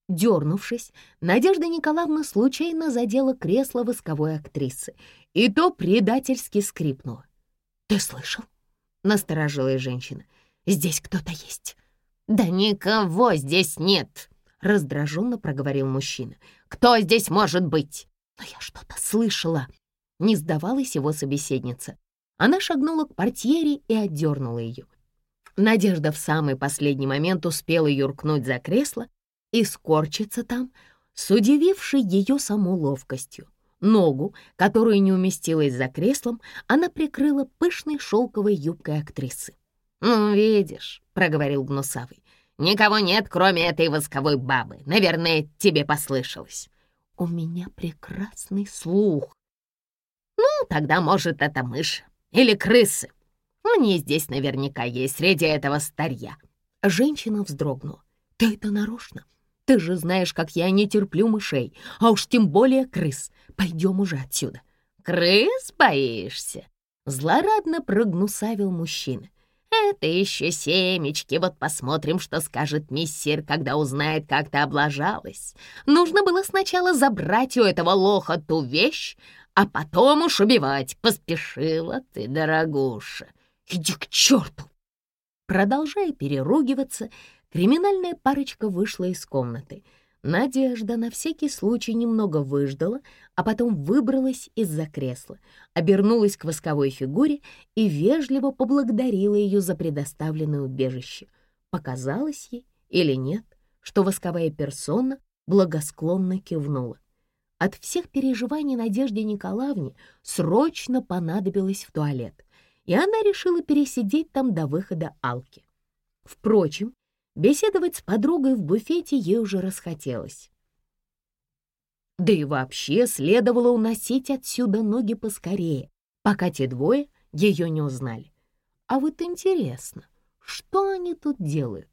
Дернувшись, Надежда Николаевна случайно задела кресло восковой актрисы, и то предательски скрипнуло. «Ты слышал?» — насторожилась женщина. «Здесь кто-то есть». «Да никого здесь нет!» — раздраженно проговорил мужчина. «Кто здесь может быть?» «Но я что-то слышала!» — не сдавалась его собеседница. Она шагнула к портьере и отдернула ее. Надежда в самый последний момент успела юркнуть за кресло и скорчиться там, с удивившей ее саму ловкостью. Ногу, которая не уместилась за креслом, она прикрыла пышной шелковой юбкой актрисы. «Ну, видишь», — проговорил Гнусавый, — «никого нет, кроме этой восковой бабы. Наверное, тебе послышалось». «У меня прекрасный слух». «Ну, тогда, может, это мышь или крысы. Они здесь наверняка есть среди этого старья». Женщина вздрогнула. «Ты это нарочно? Ты же знаешь, как я не терплю мышей, а уж тем более крыс. Пойдем уже отсюда». «Крыс боишься?» — злорадно прогнусавил мужчина. «Это еще семечки, вот посмотрим, что скажет миссир, когда узнает, как ты облажалась. Нужно было сначала забрать у этого лоха ту вещь, а потом уж убивать. Поспешила ты, дорогуша. Иди к черту!» Продолжая переругиваться, криминальная парочка вышла из комнаты. Надежда на всякий случай немного выждала, а потом выбралась из-за кресла, обернулась к восковой фигуре и вежливо поблагодарила ее за предоставленное убежище. Показалось ей или нет, что восковая персона благосклонно кивнула. От всех переживаний Надежде Николаевне срочно понадобилось в туалет, и она решила пересидеть там до выхода Алки. Впрочем, беседовать с подругой в буфете ей уже расхотелось. Да и вообще следовало уносить отсюда ноги поскорее, пока те двое ее не узнали. А вот интересно, что они тут делают?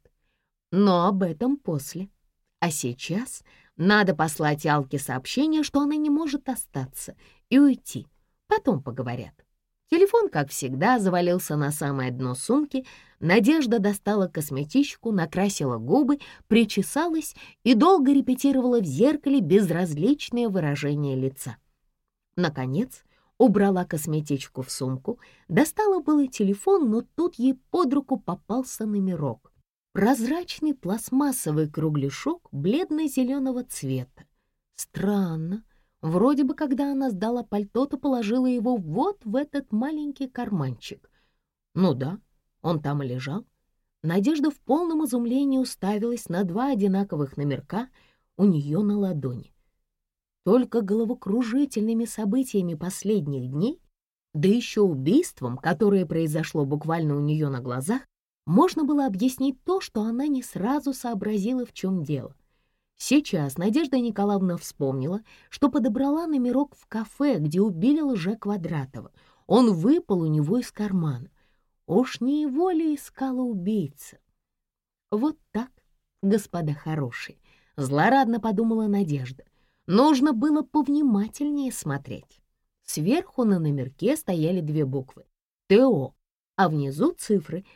Но об этом после. А сейчас надо послать Алке сообщение, что она не может остаться, и уйти. Потом поговорят. Телефон, как всегда, завалился на самое дно сумки. Надежда достала косметичку, накрасила губы, причесалась и долго репетировала в зеркале безразличное выражение лица. Наконец, убрала косметичку в сумку, достала было телефон, но тут ей под руку попался номерок. Прозрачный пластмассовый кругляшок бледно-зеленого цвета. Странно. Вроде бы, когда она сдала пальто, то положила его вот в этот маленький карманчик. Ну да, он там и лежал. Надежда в полном изумлении уставилась на два одинаковых номерка у нее на ладони. Только головокружительными событиями последних дней, да еще убийством, которое произошло буквально у нее на глазах, можно было объяснить то, что она не сразу сообразила, в чем дело. Сейчас Надежда Николаевна вспомнила, что подобрала номерок в кафе, где убили Лже-Квадратова. Он выпал у него из кармана. Уж не его ли искала убийца? Вот так, господа хорошие, злорадно подумала Надежда. Нужно было повнимательнее смотреть. Сверху на номерке стояли две буквы — ТО, а внизу цифры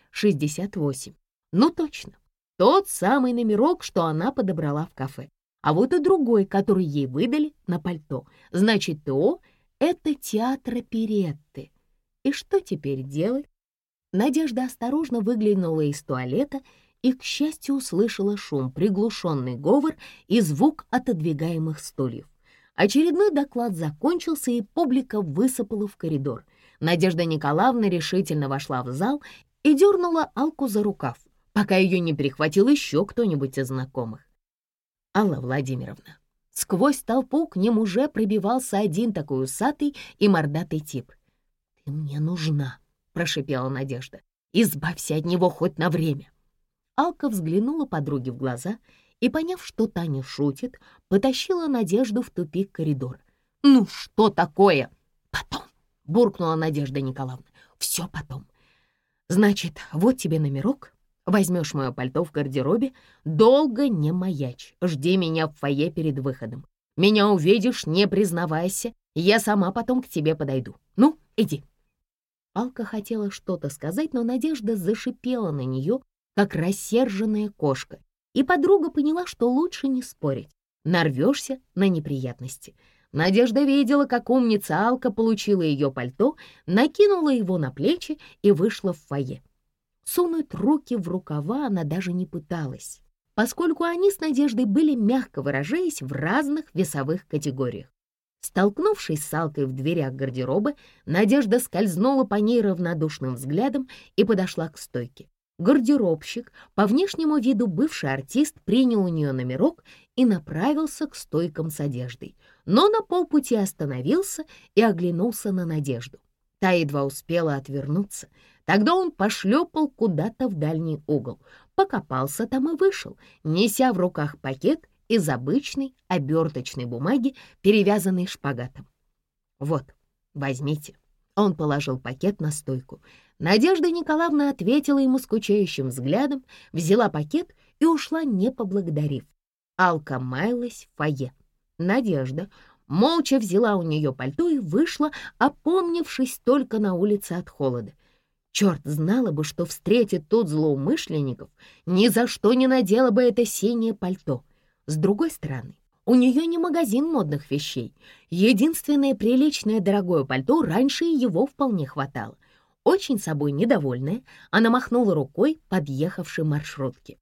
68. Ну точно. Тот самый номерок, что она подобрала в кафе. А вот и другой, который ей выдали на пальто. Значит, ТО — это театр оперетты. И что теперь делать? Надежда осторожно выглянула из туалета и, к счастью, услышала шум, приглушенный говор и звук отодвигаемых стульев. Очередной доклад закончился, и публика высыпала в коридор. Надежда Николаевна решительно вошла в зал и дернула Алку за рукав, пока ее не перехватил еще кто-нибудь из знакомых. «Алла Владимировна». Сквозь толпу к ним уже пробивался один такой усатый и мордатый тип. «Ты мне нужна», — прошипела Надежда. «Избавься от него хоть на время». Алка взглянула подруге в глаза и, поняв, что Таня шутит, потащила Надежду в тупик коридора. «Ну что такое?» «Потом», — буркнула Надежда Николаевна. «Все потом. Значит, вот тебе номерок. Возьмешь мое пальто в гардеробе, долго не маячь, жди меня в фойе перед выходом. Меня увидишь, не признавайся, я сама потом к тебе подойду. Ну, иди». Алка хотела что-то сказать, но Надежда зашипела на нее, как рассерженная кошка, И подруга поняла, что лучше не спорить, нарвешься на неприятности. Надежда видела, как умница Алка получила ее пальто, накинула его на плечи и вышла в фойе. Сунуть руки в рукава она даже не пыталась, поскольку они с Надеждой были, мягко выражаясь, в разных весовых категориях. Столкнувшись с Алкой в дверях гардероба, Надежда скользнула по ней равнодушным взглядом и подошла к стойке. Гардеробщик, по внешнему виду бывший артист, принял у нее номерок и направился к стойкам с одеждой, но на полпути остановился и оглянулся на Надежду. Та едва успела отвернуться. Тогда он пошлепал куда-то в дальний угол, покопался там и вышел, неся в руках пакет из обычной оберточной бумаги, перевязанной шпагатом. «Вот, возьмите». Он положил пакет на стойку. Надежда Николаевна ответила ему скучающим взглядом, взяла пакет и ушла, не поблагодарив. Алка маялась в фойе. Надежда молча взяла у нее пальто и вышла, опомнившись только на улице от холода. Черт, знала бы, что встретит тут злоумышленников, ни за что не надела бы это синее пальто. С другой стороны, у нее не магазин модных вещей. Единственное приличное дорогое пальто, раньше и его вполне хватало. Очень собой недовольная, она махнула рукой подъехавшей маршрутке.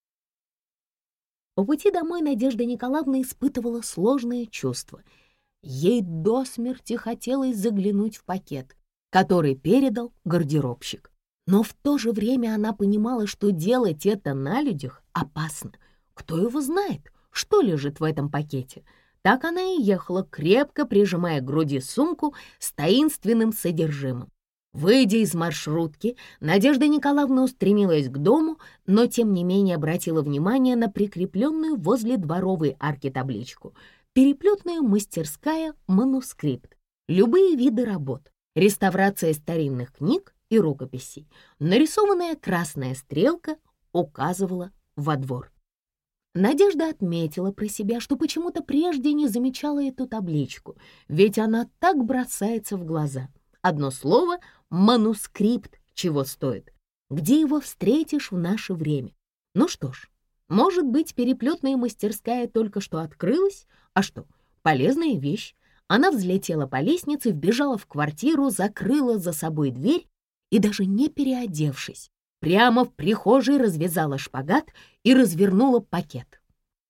По пути домой Надежда Николаевна испытывала сложное чувство. Ей до смерти хотелось заглянуть в пакет, который передал гардеробщик. Но в то же время она понимала, что делать это на людях опасно. Кто его знает, что лежит в этом пакете? Так она и ехала, крепко прижимая к груди сумку с таинственным содержимым. Выйдя из маршрутки, Надежда Николаевна устремилась к дому, но тем не менее обратила внимание на прикрепленную возле дворовой арки табличку «Переплетная мастерская манускрипт. Любые виды работ. Реставрация старинных книг и рукописей». Нарисованная красная стрелка указывала во двор. Надежда отметила про себя, что почему-то прежде не замечала эту табличку, ведь она так бросается в глаза. Одно слово — манускрипт чего стоит. Где его встретишь в наше время? Ну что ж, может быть, переплетная мастерская только что открылась? А что, полезная вещь. Она взлетела по лестнице, вбежала в квартиру, закрыла за собой дверь и, даже не переодевшись, прямо в прихожей развязала шпагат и развернула пакет.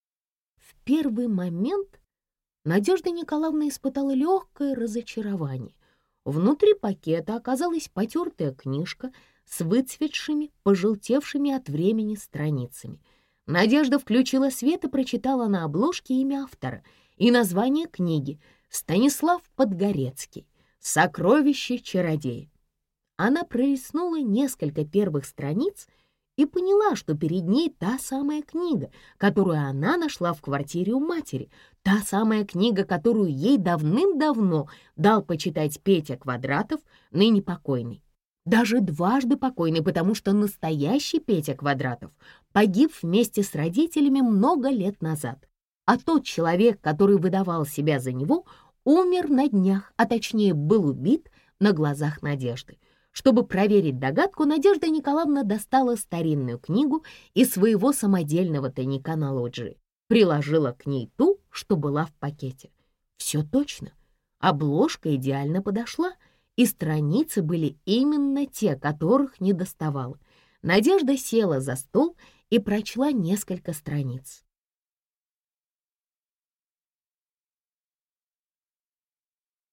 В первый момент Надежда Николаевна испытала легкое разочарование. Внутри пакета оказалась потертая книжка с выцветшими, пожелтевшими от времени страницами. Надежда включила свет и прочитала на обложке имя автора и название книги «Станислав Подгорецкий. Сокровище чародея». Она пролистнула несколько первых страниц и поняла, что перед ней та самая книга, которую она нашла в квартире у матери, та самая книга, которую ей давным-давно дал почитать Петя Квадратов, ныне покойный. Даже дважды покойный, потому что настоящий Петя Квадратов погиб вместе с родителями много лет назад, а тот человек, который выдавал себя за него, умер на днях, а точнее был убит на глазах Надежды. Чтобы проверить догадку, Надежда Николаевна достала старинную книгу из своего самодельного тайника на лоджии, приложила к ней ту, что была в пакете. Все точно. Обложка идеально подошла, и страницы были именно те, которых не доставала. Надежда села за стол и прочла несколько страниц.